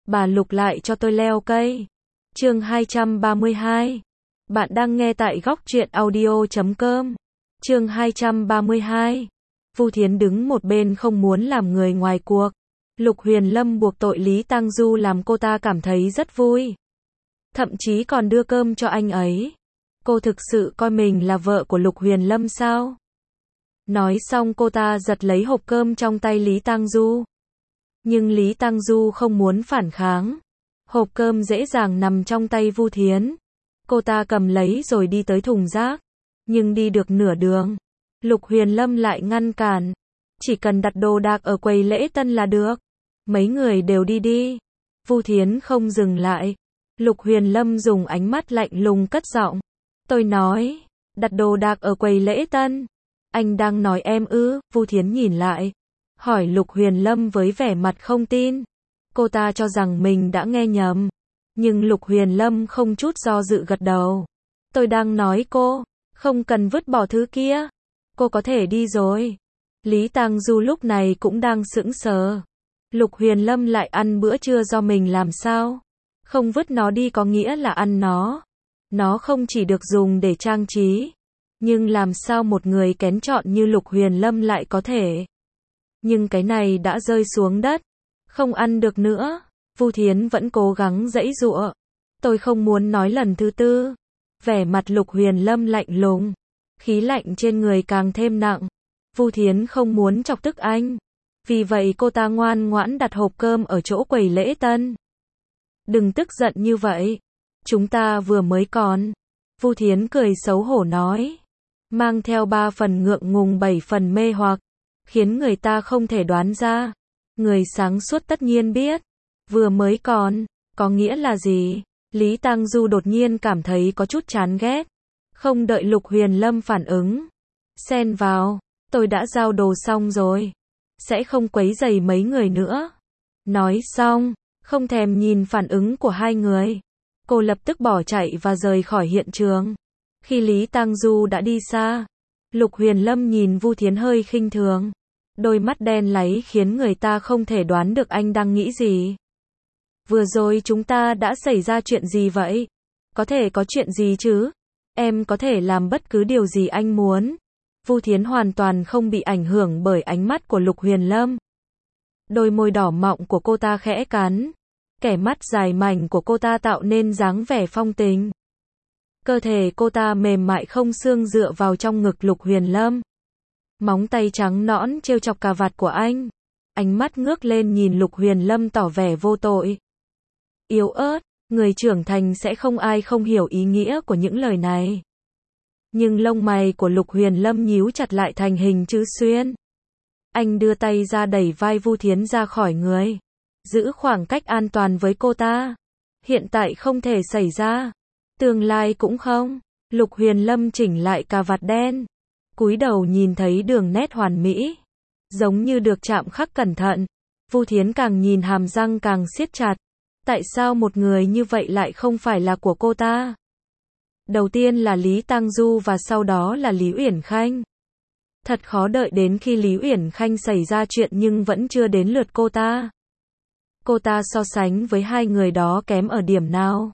bà Lục lại cho tôi leo cây. Chương 232. Bạn đang nghe tại góc truyện audio.com. Chương 232. Vu Thiến đứng một bên không muốn làm người ngoài cuộc. Lục Huyền Lâm buộc tội Lý Tang Du làm cô ta cảm thấy rất vui. Thậm chí còn đưa cơm cho anh ấy. Cô thực sự coi mình là vợ của Lục Huyền Lâm sao? Nói xong cô ta giật lấy hộp cơm trong tay Lý Tang Du. Nhưng Lý Tang Du không muốn phản kháng. Hộp cơm dễ dàng nằm trong tay Vu Thiến. Cô ta cầm lấy rồi đi tới thùng rác. Nhưng đi được nửa đường, Lục Huyền Lâm lại ngăn cản. Chỉ cần đặt đồ đạc ở quầy lễ tân là được. Mấy người đều đi đi. Vu Thiến không dừng lại. Lục Huyền Lâm dùng ánh mắt lạnh lùng cất giọng. Tôi nói, đặt đồ đạc ở quầy lễ tân. Anh đang nói em ư? Vu Thiến nhìn lại, hỏi Lục Huyền Lâm với vẻ mặt không tin. Cô ta cho rằng mình đã nghe nhầm. Nhưng Lục Huyền Lâm không chút do dự gật đầu. Tôi đang nói cô, không cần vứt bỏ thứ kia. Cô có thể đi rồi. Lý Tang Du lúc này cũng đang sững sờ. Lục Huyền Lâm lại ăn bữa trưa do mình làm sao? Không vứt nó đi có nghĩa là ăn nó. Nó không chỉ được dùng để trang trí. Nhưng làm sao một người kén chọn như Lục Huyền Lâm lại có thể? Nhưng cái này đã rơi xuống đất. Không ăn được nữa. Vu Thiến vẫn cố gắng giãy giụa. Tôi không muốn nói lần thứ tư. Vẻ mặt Lục Huyền Lâm lạnh lùng. Khí lạnh trên người càng thêm nặng. Vu Thiến không muốn chọc tức anh. Vì vậy cô ta ngoan ngoãn đặt hộp cơm ở chỗ quầy lễ tân. Đừng tức giận như vậy. Chúng ta vừa mới còn. Vu Thiến cười xấu hổ nói. Mang theo 3 phần ngượng ngùng 7 phần mê hoặc. Khiến người ta không thể đoán ra. Người sáng suốt tất nhiên biết. Vừa mới còn, có nghĩa là gì? Lý Tang Du đột nhiên cảm thấy có chút chán ghét. Không đợi Lục Huyền Lâm phản ứng. Xen vào, tôi đã giao đồ xong rồi. Sẽ không quấy rầy mấy người nữa. Nói xong, không thèm nhìn phản ứng của hai người. Cô lập tức bỏ chạy và rời khỏi hiện trường. Khi Lý Tang Du đã đi xa, Lục Huyền Lâm nhìn Vu Thiến hơi khinh thường. Đôi mắt đen láy khiến người ta không thể đoán được anh đang nghĩ gì. Vừa rồi chúng ta đã xảy ra chuyện gì vậy? Có thể có chuyện gì chứ? Em có thể làm bất cứ điều gì anh muốn. Vu Thiến hoàn toàn không bị ảnh hưởng bởi ánh mắt của Lục Huyền Lâm. Đôi môi đỏ mọng của cô ta khẽ cắn. Kẻ mắt dài mảnh của cô ta tạo nên dáng vẻ phong tình. Cơ thể cô ta mềm mại không xương dựa vào trong ngực Lục Huyền Lâm. Móng tay trắng nõn trêu chọc cà vạt của anh. Ánh mắt ngước lên nhìn Lục Huyền Lâm tỏ vẻ vô tội. Yếu ớt, người trưởng thành sẽ không ai không hiểu ý nghĩa của những lời này. Nhưng lông mày của Lục Huyền Lâm nhíu chặt lại thành hình chữ xuyên. Anh đưa tay ra đẩy vai Vu Thiến ra khỏi người. Giữ khoảng cách an toàn với cô ta. Hiện tại không thể xảy ra. Tương lai cũng không. Lục Huyền Lâm chỉnh lại cà vạt đen. Cúi đầu nhìn thấy đường nét hoàn mỹ. Giống như được chạm khắc cẩn thận. Vu Thiến càng nhìn hàm răng càng siết chặt. Tại sao một người như vậy lại không phải là của cô ta? Đầu tiên là Lý Tang Du và sau đó là Lý Uyển Khanh. Thật khó đợi đến khi Lý Uyển Khanh xảy ra chuyện nhưng vẫn chưa đến lượt cô ta. Cô ta so sánh với hai người đó kém ở điểm nào?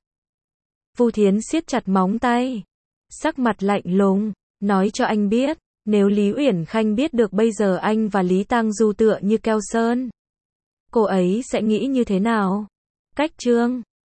Vu Thiến siết chặt móng tay. Sắc mặt lạnh lùng. Nói cho anh biết, nếu Lý Uyển Khanh biết được bây giờ anh và Lý Tang Du tựa như keo sơn, cô ấy sẽ nghĩ như thế nào? Cách chương